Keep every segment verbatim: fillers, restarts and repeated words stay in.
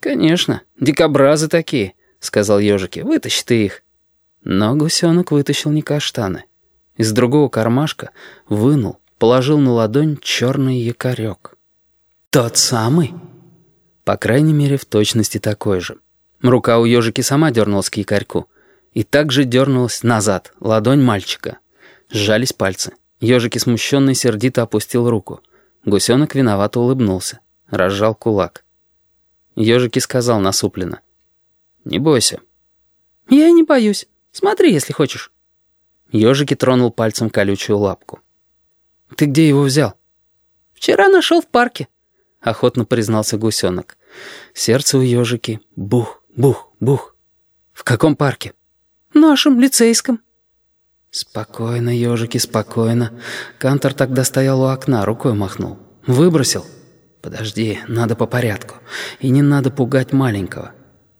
«Конечно, дикобразы такие», — сказал ежики. «Вытащи ты их». Но гусенок вытащил не каштаны. Из другого кармашка вынул, положил на ладонь черный якорек. Тот самый. По крайней мере, в точности такой же. Рука у ежики сама дернулась к якорьку. И также дернулась назад ладонь мальчика. Сжались пальцы. Ежики смущенно и сердито опустил руку. Гусенок виновато улыбнулся. Разжал кулак. Ежики сказал насупленно: «Не бойся». «Я и не боюсь. Смотри, если хочешь». Ежики тронул пальцем колючую лапку. «Ты где его взял?» «Вчера нашел в парке», — охотно признался гусенок. Сердце у ежики бух, бух, бух. «В каком парке?» «В нашем, лицейском». «Спокойно, ежики, спокойно». Кантор тогда стоял у окна, рукой махнул. «Выбросил?» «Подожди, надо по порядку. И не надо пугать маленького».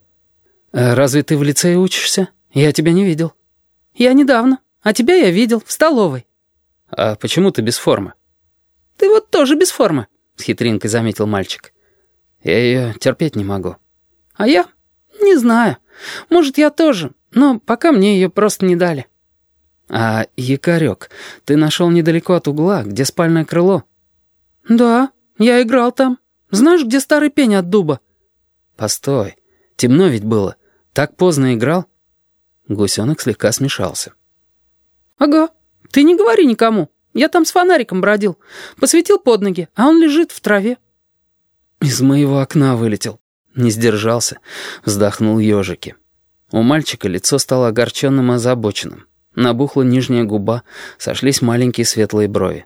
«А разве ты в лицее учишься? Я тебя не видел». «Я недавно, а тебя я видел в столовой». «А почему ты без формы?» «Ты вот тоже без формы», — с хитринкой заметил мальчик. «Я ее терпеть не могу». «А я? Не знаю. Может, я тоже, но пока мне ее просто не дали». «А якорек ты нашел недалеко от угла, где спальное крыло?» «Да, я играл там. Знаешь, где старый пень от дуба?» «Постой, темно ведь было. Так поздно играл?» Гусенок слегка смешался. «Ага, ты не говори никому. Я там с фонариком бродил. Посветил под ноги, а он лежит в траве». «Из моего окна вылетел». Не сдержался, вздохнул ежики. У мальчика лицо стало огорченным и озабоченным. Набухла нижняя губа, сошлись маленькие светлые брови.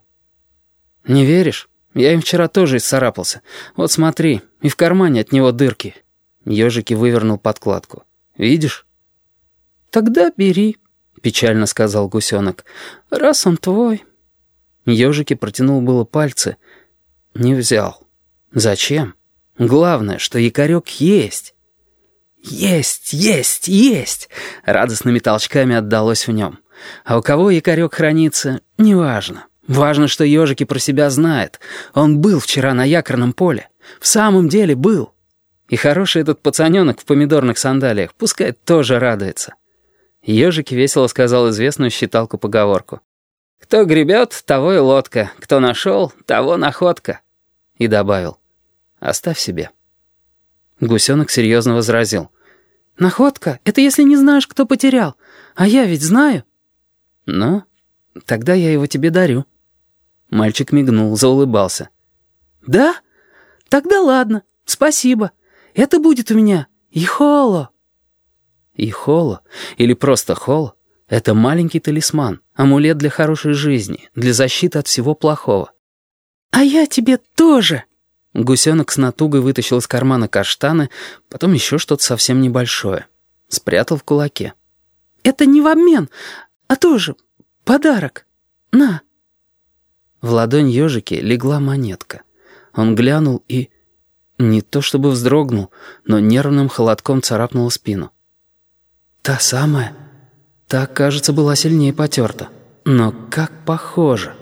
«Не веришь? Я им вчера тоже исцарапался. Вот смотри, и в кармане от него дырки». Ежики вывернул подкладку. «Видишь?» «Тогда бери», — печально сказал гусенок. «Раз он твой». Ежики протянул было пальцы. Не взял. «Зачем? Главное, что якорек есть». «Есть, есть, есть!» Радостными толчками отдалось в нем. А у кого якорек хранится, неважно. Важно, что ежики про себя знает. Он был вчера на якорном поле. В самом деле был. И хороший этот пацаненок в помидорных сандалиях пускай тоже радуется. Ежики весело сказал известную считалку-поговорку. «Кто гребет, того и лодка. Кто нашел, того находка». И добавил: «Оставь себе». Гусенок серьезно возразил. «Находка — это если не знаешь, кто потерял. А я ведь знаю». «Ну, тогда я его тебе дарю». Мальчик мигнул, заулыбался. «Да? Тогда ладно, спасибо. Это будет у меня Ихоло». Ихоло, или просто холо, это маленький талисман, амулет для хорошей жизни, для защиты от всего плохого. «А я тебе тоже». Гусенок с натугой вытащил из кармана каштаны, потом еще что-то совсем небольшое. Спрятал в кулаке. «Это не в обмен, а тоже подарок. На». В ладонь ежики легла монетка. Он глянул и... Не то чтобы вздрогнул, но нервным холодком царапнула спину. Та самая. Та, кажется, была сильнее потерта. Но как похоже.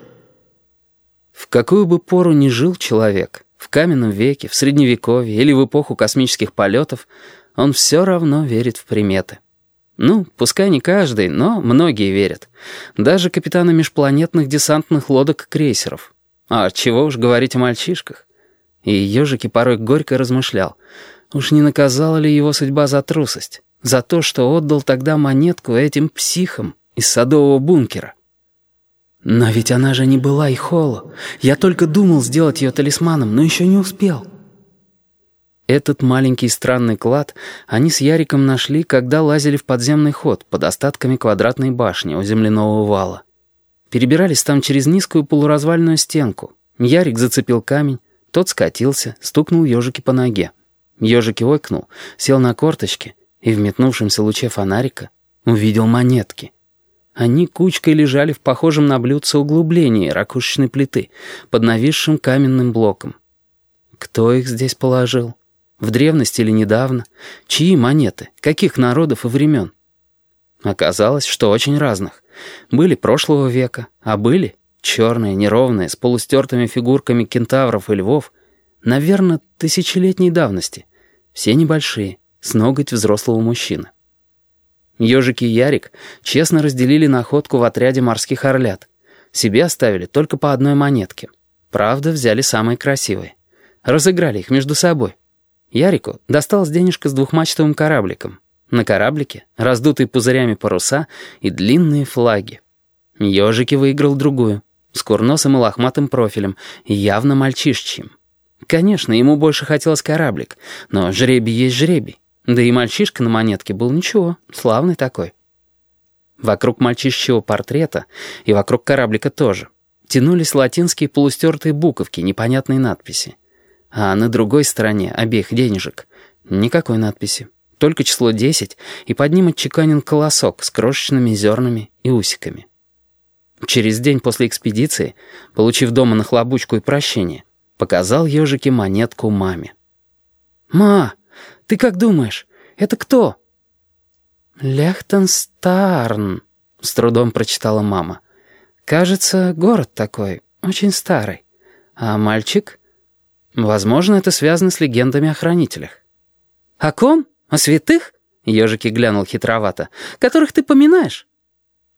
В какую бы пору ни жил человек, в каменном веке, в средневековье или в эпоху космических полетов, он все равно верит в приметы. Ну, пускай не каждый, но многие верят. Даже капитаны межпланетных десантных лодок и крейсеров. А чего уж говорить о мальчишках. И ежики порой горько размышлял. Уж не наказала ли его судьба за трусость? За то, что отдал тогда монетку этим психам из садового бункера? Но ведь она же не была Ихоло. Я только думал сделать ее талисманом, но еще не успел. Этот маленький странный клад они с Яриком нашли, когда лазили в подземный ход под остатками квадратной башни у земляного вала. Перебирались там через низкую полуразвальную стенку. Ярик зацепил камень, тот скатился, стукнул ежики по ноге. Ежики ойкнул, сел на корточки и в метнувшемся луче фонарика увидел монетки. Они кучкой лежали в похожем на блюдце углублении ракушечной плиты под нависшим каменным блоком. Кто их здесь положил? В древности или недавно? Чьи монеты? Каких народов и времен? Оказалось, что очень разных. Были прошлого века, а были черные, неровные, с полустертыми фигурками кентавров и львов, наверное, тысячелетней давности. Все небольшие, с ноготь взрослого мужчины. Ежик и Ярик честно разделили находку в отряде морских орлят. Себе оставили только по одной монетке. Правда, взяли самые красивые. Разыграли их между собой. Ярику досталась денежка с двухмачтовым корабликом. На кораблике раздутые пузырями паруса и длинные флаги. Ежик выиграл другую, с курносым и лохматым профилем, явно мальчишечьим. Конечно, ему больше хотелось кораблик, но жребий есть жребий. Да и мальчишка на монетке был ничего, славный такой. Вокруг мальчишечьего портрета и вокруг кораблика тоже тянулись латинские полустертые буковки непонятной надписи. А на другой стороне обеих денежек никакой надписи, только число десять, и под ним отчеканен колосок с крошечными зернами и усиками. Через день после экспедиции, получив дома нахлобучку и прощение, показал ежике монетку маме. «Ма, ты как думаешь, это кто?» «Лехтенстарн», — с трудом прочитала мама. «Кажется, город такой, очень старый. А мальчик? Возможно, это связано с легендами о хранителях». «О ком? О святых?» — ежики глянул хитровато. «Которых ты поминаешь?»